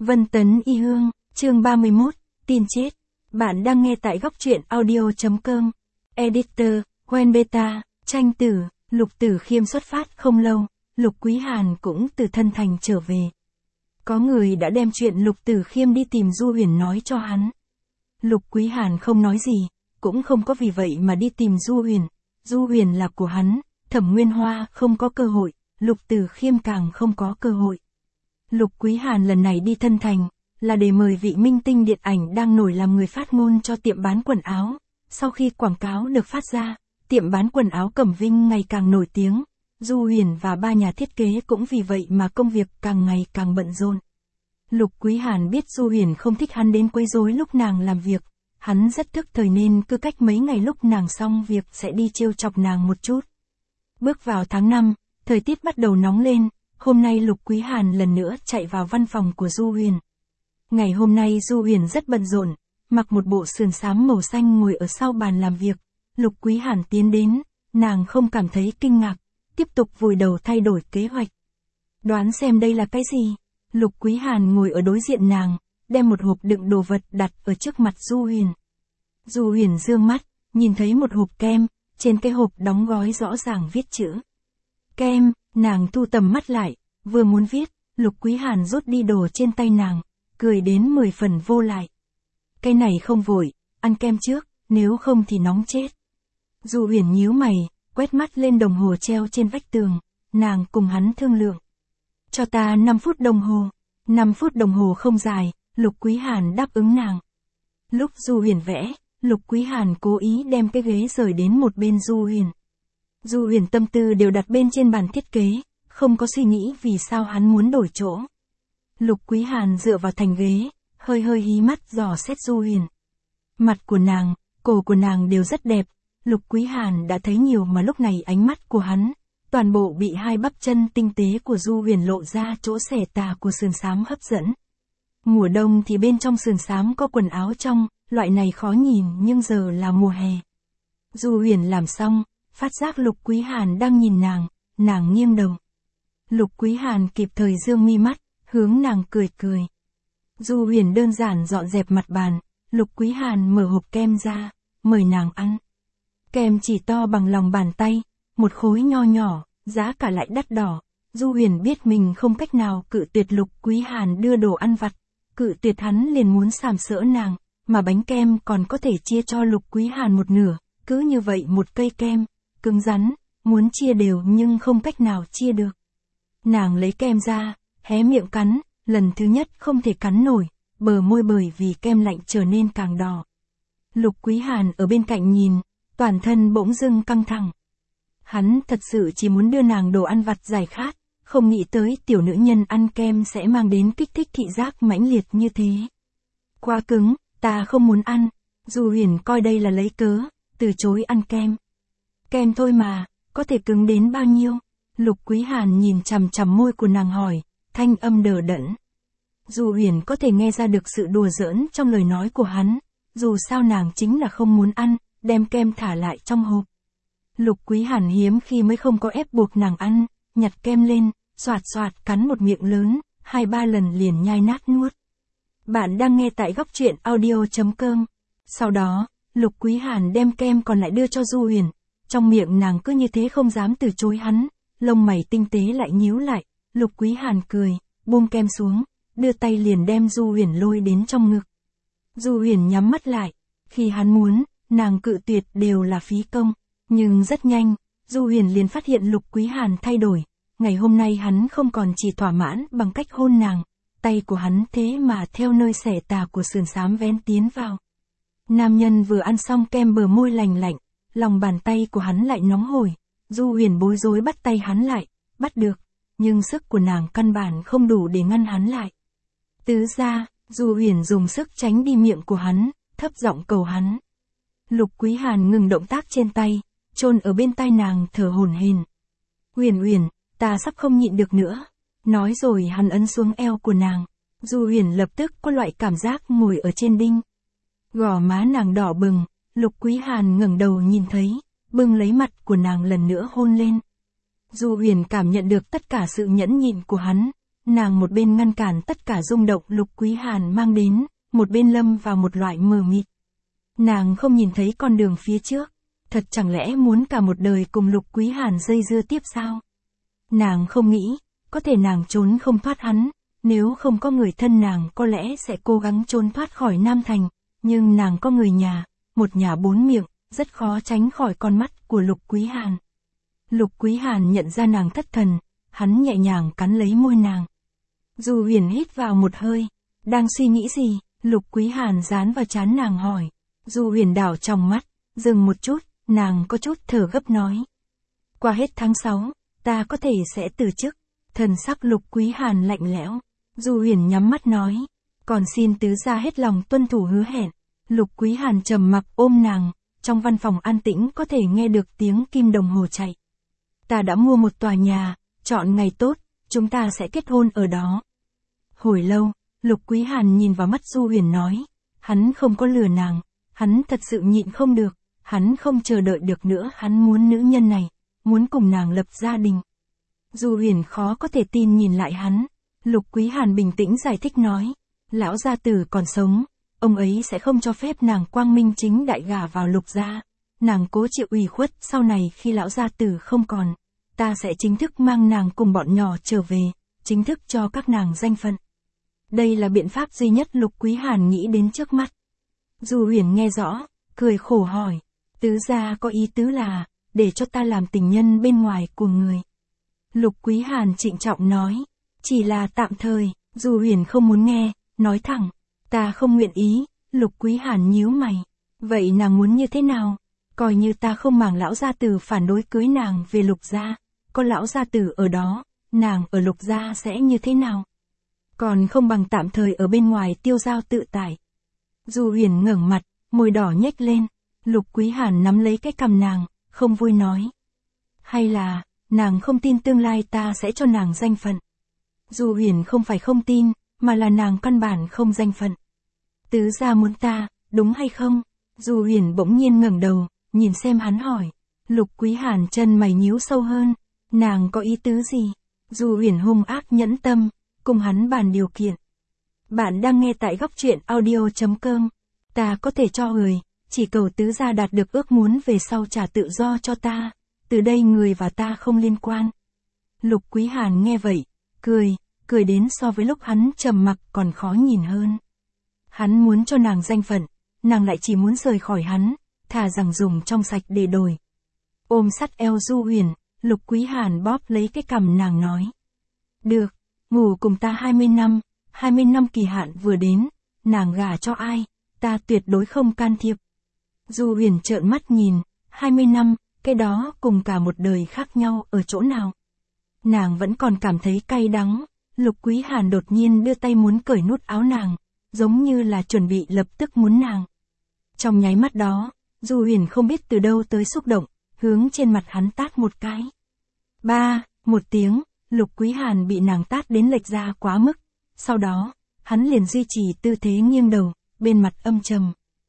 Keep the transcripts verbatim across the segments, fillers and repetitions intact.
Vân Tấn Y Hương, chương ba mươi mốt, tin chết. Bạn đang nghe tại góc truyện audio.com. Editor, Quen Beta, tranh tử, Lục Tử Khiêm xuất phát không lâu, Lục Quý Hàn cũng từ thân thành trở về. Có người đã đem chuyện Lục Tử Khiêm đi tìm Du Huyền nói cho hắn. Lục Quý Hàn không nói gì, cũng không có vì vậy mà đi tìm Du Huyền. Du Huyền là của hắn, Thẩm Nguyên Hoa không có cơ hội, Lục Tử Khiêm càng không có cơ hội. Lục Quý Hàn lần này đi thân thành, là để mời vị minh tinh điện ảnh đang nổi làm người phát ngôn cho tiệm bán quần áo. Sau khi quảng cáo được phát ra, tiệm bán quần áo Cẩm Vinh ngày càng nổi tiếng. Du Huyền và ba nhà thiết kế cũng vì vậy mà công việc càng ngày càng bận rộn. Lục Quý Hàn biết Du Huyền không thích hắn đến quấy rối lúc nàng làm việc. Hắn rất thức thời nên cứ cách mấy ngày lúc nàng xong việc sẽ đi trêu chọc nàng một chút. Bước vào tháng năm, thời tiết bắt đầu nóng lên. Hôm nay Lục Quý Hàn lần nữa chạy vào văn phòng của Du Huyền. Ngày hôm nay Du Huyền rất bận rộn, mặc một bộ sườn xám màu xanh ngồi ở sau bàn làm việc. Lục Quý Hàn tiến đến, nàng không cảm thấy kinh ngạc, tiếp tục vùi đầu thay đổi kế hoạch. Đoán xem đây là cái gì? Lục Quý Hàn ngồi ở đối diện nàng, đem một hộp đựng đồ vật đặt ở trước mặt Du Huyền. Du Huyền dương mắt, nhìn thấy một hộp kem, trên cái hộp đóng gói rõ ràng viết chữ kem. Nàng thu tầm mắt lại, vừa muốn viết, Lục Quý Hàn rút đi đồ trên tay nàng, cười đến mười phần vô lại. Cái này không vội, ăn kem trước, nếu không thì nóng chết. Du Huyền nhíu mày, quét mắt lên đồng hồ treo trên vách tường, nàng cùng hắn thương lượng. Cho ta năm phút đồng hồ. năm phút đồng hồ không dài, Lục Quý Hàn đáp ứng nàng. Lúc Du Huyền vẽ, Lục Quý Hàn cố ý đem cái ghế rời đến một bên Du Huyền. Du Huyền tâm tư đều đặt bên trên bàn thiết kế, không có suy nghĩ vì sao hắn muốn đổi chỗ. Lục Quý Hàn dựa vào thành ghế, hơi hơi hí mắt dò xét Du Huyền. Mặt của nàng, cổ của nàng đều rất đẹp, Lục Quý Hàn đã thấy nhiều mà lúc này ánh mắt của hắn, toàn bộ bị hai bắp chân tinh tế của Du Huyền lộ ra chỗ xẻ tà của sườn xám hấp dẫn. Mùa đông thì bên trong sườn xám có quần áo trong, loại này khó nhìn nhưng giờ là mùa hè. Du Huyền làm xong, phát giác Lục Quý Hàn đang nhìn nàng, nàng nghiêng đầu. Lục Quý Hàn kịp thời dương mi mắt, hướng nàng cười cười. Du Huyền đơn giản dọn dẹp mặt bàn, Lục Quý Hàn mở hộp kem ra, mời nàng ăn. Kem chỉ to bằng lòng bàn tay, một khối nho nhỏ, giá cả lại đắt đỏ. Du Huyền biết mình không cách nào cự tuyệt Lục Quý Hàn đưa đồ ăn vặt, cự tuyệt hắn liền muốn sàm sỡ nàng, mà bánh kem còn có thể chia cho Lục Quý Hàn một nửa, cứ như vậy một cây kem, cứng rắn, muốn chia đều nhưng không cách nào chia được. Nàng lấy kem ra, hé miệng cắn, lần thứ nhất không thể cắn nổi, bờ môi bởi vì kem lạnh trở nên càng đỏ. Lục Quý Hàn ở bên cạnh nhìn, toàn thân bỗng dưng căng thẳng. Hắn thật sự chỉ muốn đưa nàng đồ ăn vặt giải khát, không nghĩ tới tiểu nữ nhân ăn kem sẽ mang đến kích thích thị giác mãnh liệt như thế. Quá cứng, ta không muốn ăn. Du Huyền coi đây là lấy cớ, từ chối ăn kem. Kem thôi mà, có thể cứng đến bao nhiêu? Lục Quý Hàn nhìn chằm chằm môi của nàng hỏi, thanh âm đờ đẫn. Du Huyền có thể nghe ra được sự đùa giỡn trong lời nói của hắn, dù sao nàng chính là không muốn ăn, đem kem thả lại trong hộp. Lục Quý Hàn hiếm khi mới không có ép buộc nàng ăn, nhặt kem lên, xoạt xoạt cắn một miệng lớn, hai ba lần liền nhai nát nuốt. Bạn đang nghe tại góc truyện audio.com. Sau đó, Lục Quý Hàn đem kem còn lại đưa cho Du Huyền. Trong miệng nàng cứ như thế không dám từ chối hắn, lông mày tinh tế lại nhíu lại. Lục Quý Hàn cười, buông kem xuống, đưa tay liền đem Du Huyền lôi đến trong ngực. Du Huyền nhắm mắt lại, khi hắn muốn, nàng cự tuyệt đều là phí công. Nhưng rất nhanh, Du Huyền liền phát hiện Lục Quý Hàn thay đổi. Ngày hôm nay hắn không còn chỉ thỏa mãn bằng cách hôn nàng, tay của hắn thế mà theo nơi xẻ tà của sườn xám vén tiến vào. Nam nhân vừa ăn xong kem bờ môi lành lạnh, lòng bàn tay của hắn lại nóng hổi. Du Huyền bối rối bắt tay hắn lại, bắt được, nhưng sức của nàng căn bản không đủ để ngăn hắn lại. Tứ ra, Du Huyền dùng sức tránh đi miệng của hắn, thấp giọng cầu hắn. Lục Quý Hàn ngừng động tác trên tay, chôn ở bên tai nàng thở hổn hển. Huyền Huyền, ta sắp không nhịn được nữa. Nói rồi hắn ấn xuống eo của nàng. Du Huyền lập tức có loại cảm giác ngồi ở trên đinh. Gò má nàng đỏ bừng, Lục Quý Hàn ngẩng đầu nhìn thấy, bưng lấy mặt của nàng lần nữa hôn lên. Du Huyền cảm nhận được tất cả sự nhẫn nhịn của hắn, nàng một bên ngăn cản tất cả rung động Lục Quý Hàn mang đến, một bên lâm vào một loại mờ mịt. Nàng không nhìn thấy con đường phía trước, thật chẳng lẽ muốn cả một đời cùng Lục Quý Hàn dây dưa tiếp sao? Nàng không nghĩ, có thể nàng trốn không thoát hắn, nếu không có người thân nàng có lẽ sẽ cố gắng trốn thoát khỏi Nam Thành, nhưng nàng có người nhà, một nhà bốn miệng, rất khó tránh khỏi con mắt của Lục Quý Hàn. Lục Quý Hàn nhận ra nàng thất thần, hắn nhẹ nhàng cắn lấy môi nàng. Du Huyền hít vào một hơi, đang suy nghĩ gì? Lục Quý Hàn dán vào trán nàng hỏi. Du Huyền đảo trong mắt, dừng một chút, nàng có chút thở gấp nói. Qua hết tháng sáu, ta có thể sẽ từ chức. Thần sắc Lục Quý Hàn lạnh lẽo. Du Huyền nhắm mắt nói, còn xin tứ gia hết lòng tuân thủ hứa hẹn. Lục Quý Hàn trầm mặc ôm nàng, trong văn phòng an tĩnh có thể nghe được tiếng kim đồng hồ chạy. Ta đã mua một tòa nhà, chọn ngày tốt, chúng ta sẽ kết hôn ở đó. Hồi lâu, Lục Quý Hàn nhìn vào mắt Du Huyền nói, hắn không có lừa nàng, hắn thật sự nhịn không được, hắn không chờ đợi được nữa, hắn muốn nữ nhân này, muốn cùng nàng lập gia đình. Du Huyền khó có thể tin nhìn lại hắn, Lục Quý Hàn bình tĩnh giải thích nói, lão gia tử còn sống, ông ấy sẽ không cho phép nàng quang minh chính đại gả vào Lục gia, nàng cố chịu ủy khuất, sau này khi lão gia tử không còn, ta sẽ chính thức mang nàng cùng bọn nhỏ trở về, chính thức cho các nàng danh phận. Đây là biện pháp duy nhất Lục Quý Hàn nghĩ đến trước mắt. Du Huyền nghe rõ, cười khổ hỏi, tứ gia có ý tứ là, để cho ta làm tình nhân bên ngoài của người. Lục Quý Hàn trịnh trọng nói, chỉ là tạm thời. Du Huyền không muốn nghe, nói thẳng, ta không nguyện ý. Lục Quý Hàn nhíu mày, vậy nàng muốn như thế nào? Coi như ta không màng lão gia tử phản đối cưới nàng về Lục gia, có lão gia tử ở đó, nàng ở Lục gia sẽ như thế nào? Còn không bằng tạm thời ở bên ngoài tiêu dao tự tại. Du Huyền ngẩng mặt, môi đỏ nhếch lên. Lục Quý Hàn nắm lấy cái cằm nàng, không vui nói, hay là nàng không tin tương lai ta sẽ cho nàng danh phận? Du Huyền không phải không tin, mà là nàng căn bản không danh phận. Tứ gia muốn ta, đúng hay không? Du Huyền bỗng nhiên ngẩng đầu, nhìn xem hắn hỏi. Lục Quý Hàn chân mày nhíu sâu hơn, nàng có ý tứ gì? Du Huyền hung ác nhẫn tâm, cùng hắn bàn điều kiện. Bạn đang nghe tại góc truyện audio chấm com. Ta có thể cho người, chỉ cầu tứ gia đạt được ước muốn về sau trả tự do cho ta, từ đây người và ta không liên quan. Lục Quý Hàn nghe vậy, cười, cười đến so với lúc hắn trầm mặc còn khó nhìn hơn. Hắn muốn cho nàng danh phận, nàng lại chỉ muốn rời khỏi hắn, thà rằng dùng trong sạch để đổi. Ôm sắt eo Du Huyền, Lục Quý Hàn bóp lấy cái cằm nàng nói. Được, ngủ cùng ta hai mươi năm, hai mươi năm kỳ hạn vừa đến, nàng gả cho ai, ta tuyệt đối không can thiệp. Du Huyền trợn mắt nhìn, hai mươi năm, cái đó cùng cả một đời khác nhau ở chỗ nào? Nàng vẫn còn cảm thấy cay đắng. Lục Quý Hàn đột nhiên đưa tay muốn cởi nút áo nàng, giống như là chuẩn bị lập tức muốn nàng. Trong nháy mắt đó, Du Huyền không biết từ đâu tới xúc động, hướng trên mặt hắn tát một cái. Ba, một tiếng, Lục Quý Hàn bị nàng tát đến lệch ra quá mức, sau đó, hắn liền duy trì tư thế nghiêng đầu, bên mặt âm trầm.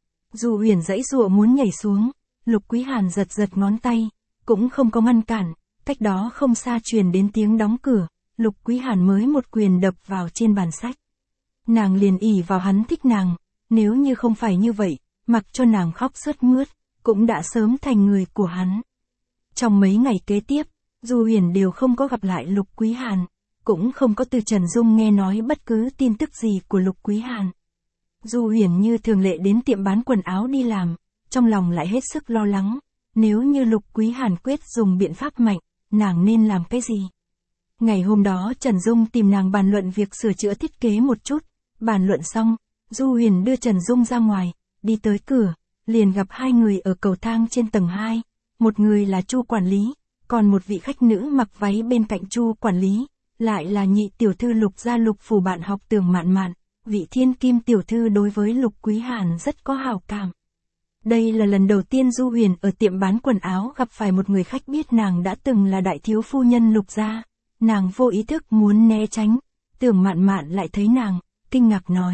Du Huyền giãy giụa muốn nhảy xuống, Lục Quý Hàn giật giật ngón tay, cũng không có ngăn cản, cách đó không xa truyền đến tiếng đóng cửa, Lục Quý Hàn mới một quyền đập vào trên bàn sách. Nàng liền ỷ vào hắn thích nàng, nếu như không phải như vậy, mặc cho nàng khóc sướt mướt, cũng đã sớm thành người của hắn. Trong mấy ngày kế tiếp, Du Huyền đều không có gặp lại Lục Quý Hàn, cũng không có từ Trần Dung nghe nói bất cứ tin tức gì của Lục Quý Hàn. Du Huyền như thường lệ đến tiệm bán quần áo đi làm, trong lòng lại hết sức lo lắng, nếu như Lục Quý Hàn quyết dùng biện pháp mạnh, nàng nên làm cái gì? Ngày hôm đó Trần Dung tìm nàng bàn luận việc sửa chữa thiết kế một chút, bàn luận xong, Du Huyền đưa Trần Dung ra ngoài, đi tới cửa, liền gặp hai người ở cầu thang trên tầng hai, một người là Chu quản lý, còn một vị khách nữ mặc váy bên cạnh Chu quản lý, lại là nhị tiểu thư Lục gia Lục phủ bạn học Tưởng Mạn Mạn, vị thiên kim tiểu thư đối với Lục Quý Hàn rất có hảo cảm. Đây là lần đầu tiên Du Huyền ở tiệm bán quần áo gặp phải một người khách biết nàng đã từng là đại thiếu phu nhân Lục gia, nàng vô ý thức muốn né tránh, Tưởng Mạn Mạn lại thấy nàng, kinh ngạc nói.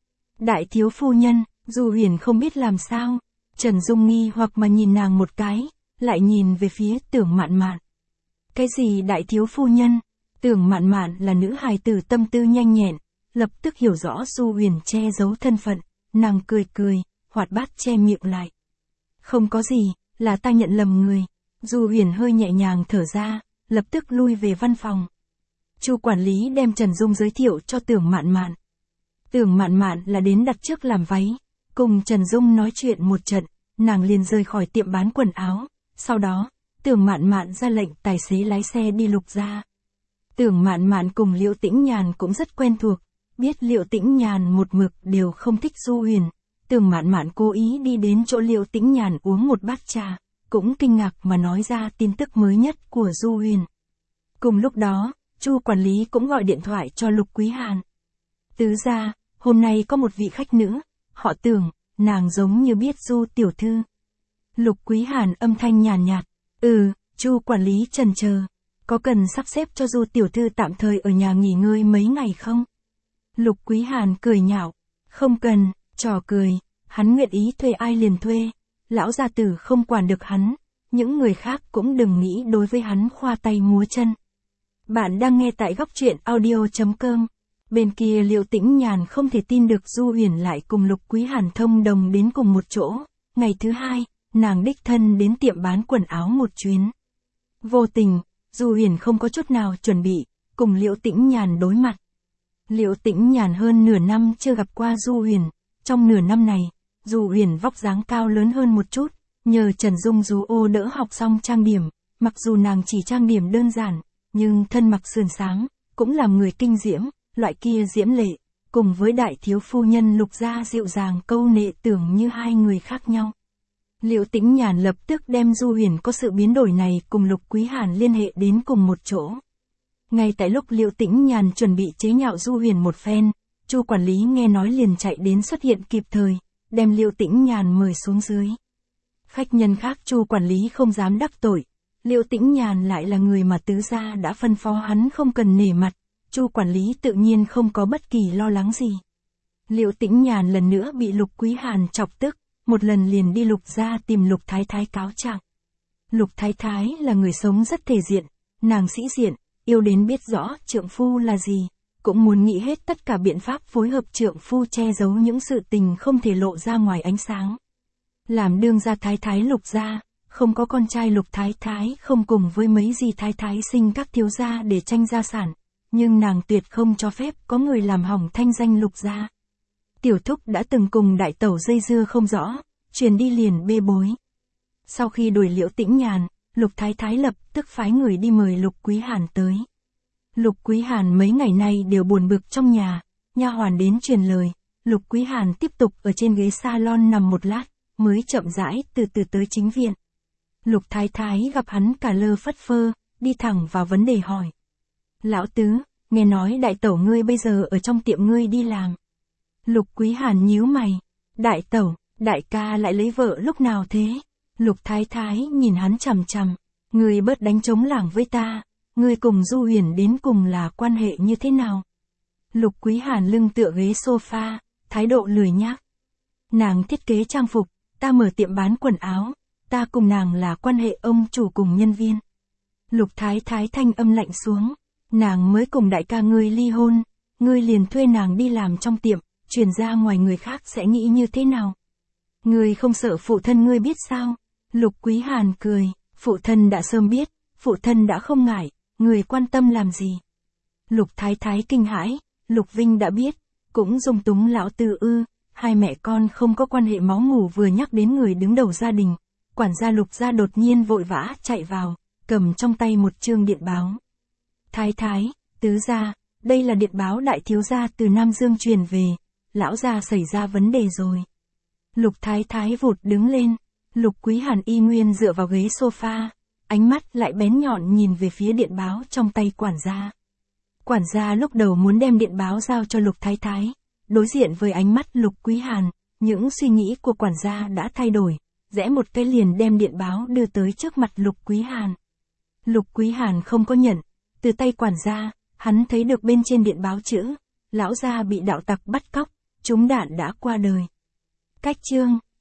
Đại thiếu phu nhân, Du Huyền không biết làm sao, Trần Dung nghi hoặc mà nhìn nàng một cái, lại nhìn về phía Tưởng Mạn Mạn. Cái gì đại thiếu phu nhân? Tưởng Mạn Mạn là nữ hài tử tâm tư nhanh nhẹn, lập tức hiểu rõ Du Huyền che giấu thân phận, nàng cười cười, hoạt bát che miệng lại. Không có gì, là ta nhận lầm người. Du Huyền hơi nhẹ nhàng thở ra, lập tức lui về văn phòng. Chu quản lý đem Trần Dung giới thiệu cho Tưởng Mạn Mạn. Tưởng Mạn Mạn là đến đặt trước làm váy, cùng Trần Dung nói chuyện một trận, nàng liền rời khỏi tiệm bán quần áo. Sau đó, Tưởng Mạn Mạn ra lệnh tài xế lái xe đi Lục gia. Tưởng Mạn Mạn cùng Liễu Tĩnh Nhàn cũng rất quen thuộc, biết Liễu Tĩnh Nhàn một mực đều không thích Du Huyền. Tưởng Mạn Mạn cố ý đi đến chỗ Liễu Tĩnh Nhàn uống một bát trà, cũng kinh ngạc mà nói ra tin tức mới nhất của Du Huyền. Cùng lúc đó, Chu quản lý cũng gọi điện thoại cho Lục Quý Hàn. Tứ gia, hôm nay có một vị khách nữ, họ Tưởng, nàng giống như biết Du tiểu thư. Lục Quý Hàn âm thanh nhàn nhạt, ừ, Chu quản lý chần chờ, có cần sắp xếp cho Du tiểu thư tạm thời ở nhà nghỉ ngơi mấy ngày không? Lục Quý Hàn cười nhạo, không cần, trò cười, hắn nguyện ý thuê ai liền thuê, lão gia tử không quản được hắn, những người khác cũng đừng nghĩ đối với hắn khoa tay múa chân. Bạn đang nghe tại góc truyện audio chấm com. Bên kia Liễu Tĩnh Nhàn không thể tin được Du Huyền lại cùng Lục Quý Hàn thông đồng đến cùng một chỗ. Ngày thứ hai, nàng đích thân đến tiệm bán quần áo một chuyến. Vô tình, Du Huyền không có chút nào chuẩn bị, cùng Liễu Tĩnh Nhàn đối mặt. Liễu Tĩnh Nhàn hơn nửa năm chưa gặp qua Du Huyền, trong nửa năm này, Du Huyền vóc dáng cao lớn hơn một chút, nhờ Trần Dung Du ô đỡ học xong trang điểm, mặc dù nàng chỉ trang điểm đơn giản, nhưng thân mặc sườn sáng, cũng làm người kinh diễm, loại kia diễm lệ, cùng với đại thiếu phu nhân Lục gia dịu dàng câu nệ tưởng như hai người khác nhau. Liễu Tĩnh Nhàn lập tức đem Du Huyền có sự biến đổi này cùng Lục Quý Hàn liên hệ đến cùng một chỗ. Ngay tại lúc Liễu Tĩnh Nhàn chuẩn bị chế nhạo Du Huyền một phen, Chu quản lý nghe nói liền chạy đến xuất hiện kịp thời, đem Liễu Tĩnh Nhàn mời xuống dưới. Khách nhân khác Chu quản lý không dám đắc tội, Liễu Tĩnh Nhàn lại là người mà tứ gia đã phân phó hắn không cần nể mặt, Chu quản lý tự nhiên không có bất kỳ lo lắng gì. Liễu Tĩnh Nhàn lần nữa bị Lục Quý Hàn chọc tức, một lần liền đi Lục gia tìm Lục Thái Thái cáo trạng. Lục Thái Thái là người sống rất thể diện, nàng sĩ diện, yêu đến biết rõ trượng phu là gì, cũng muốn nghĩ hết tất cả biện pháp phối hợp trượng phu che giấu những sự tình không thể lộ ra ngoài ánh sáng. Làm đương gia Thái Thái Lục gia, không có con trai Lục Thái Thái không cùng với mấy gì Thái Thái sinh các thiếu gia để tranh gia sản, nhưng nàng tuyệt không cho phép có người làm hỏng thanh danh Lục gia. Tiểu thúc đã từng cùng đại tẩu dây dưa không rõ, truyền đi liền bê bối. Sau khi đuổi Liễu Tĩnh Nhàn, Lục Thái Thái lập tức phái người đi mời Lục Quý Hàn tới. Lục Quý Hàn mấy ngày nay đều buồn bực trong nhà, nha hoàn đến truyền lời, Lục Quý Hàn tiếp tục ở trên ghế salon nằm một lát, mới chậm rãi từ từ tới chính viện. Lục Thái Thái gặp hắn cả lơ phất phơ, đi thẳng vào vấn đề hỏi. Lão tứ, nghe nói đại tẩu ngươi bây giờ ở trong tiệm ngươi đi làm. Lục Quý Hàn nhíu mày, đại tẩu, đại ca lại lấy vợ lúc nào thế? Lục Thái Thái nhìn hắn chằm chằm, ngươi bớt đánh trống lảng với ta, ngươi cùng Du Huyền đến cùng là quan hệ như thế nào? Lục Quý Hàn lưng tựa ghế sofa, thái độ lười nhác. Nàng thiết kế trang phục, ta mở tiệm bán quần áo, ta cùng nàng là quan hệ ông chủ cùng nhân viên. Lục Thái Thái thanh âm lạnh xuống, nàng mới cùng đại ca ngươi ly hôn, ngươi liền thuê nàng đi làm trong tiệm, truyền ra ngoài người khác sẽ nghĩ như thế nào? Ngươi không sợ phụ thân ngươi biết sao? Lục Quý Hàn cười, phụ thân đã sớm biết, phụ thân đã không ngại, người quan tâm làm gì? Lục Thái Thái kinh hãi, Lục Vinh đã biết, cũng dung túng lão tư ư, hai mẹ con không có quan hệ máu mủ vừa nhắc đến người đứng đầu gia đình, quản gia Lục gia đột nhiên vội vã chạy vào, cầm trong tay một chương điện báo. Thái Thái, tứ gia, đây là điện báo đại thiếu gia từ Nam Dương truyền về, lão gia xảy ra vấn đề rồi. Lục Thái Thái vụt đứng lên, Lục Quý Hàn y nguyên dựa vào ghế sofa, ánh mắt lại bén nhọn nhìn về phía điện báo trong tay quản gia. Quản gia lúc đầu muốn đem điện báo giao cho Lục Thái Thái, đối diện với ánh mắt Lục Quý Hàn, những suy nghĩ của quản gia đã thay đổi, rẽ một cái liền đem điện báo đưa tới trước mặt Lục Quý Hàn. Lục Quý Hàn không có nhận, từ tay quản gia, hắn thấy được bên trên điện báo chữ, lão gia bị đạo tặc bắt cóc, trúng đạn đã qua đời. Cách chương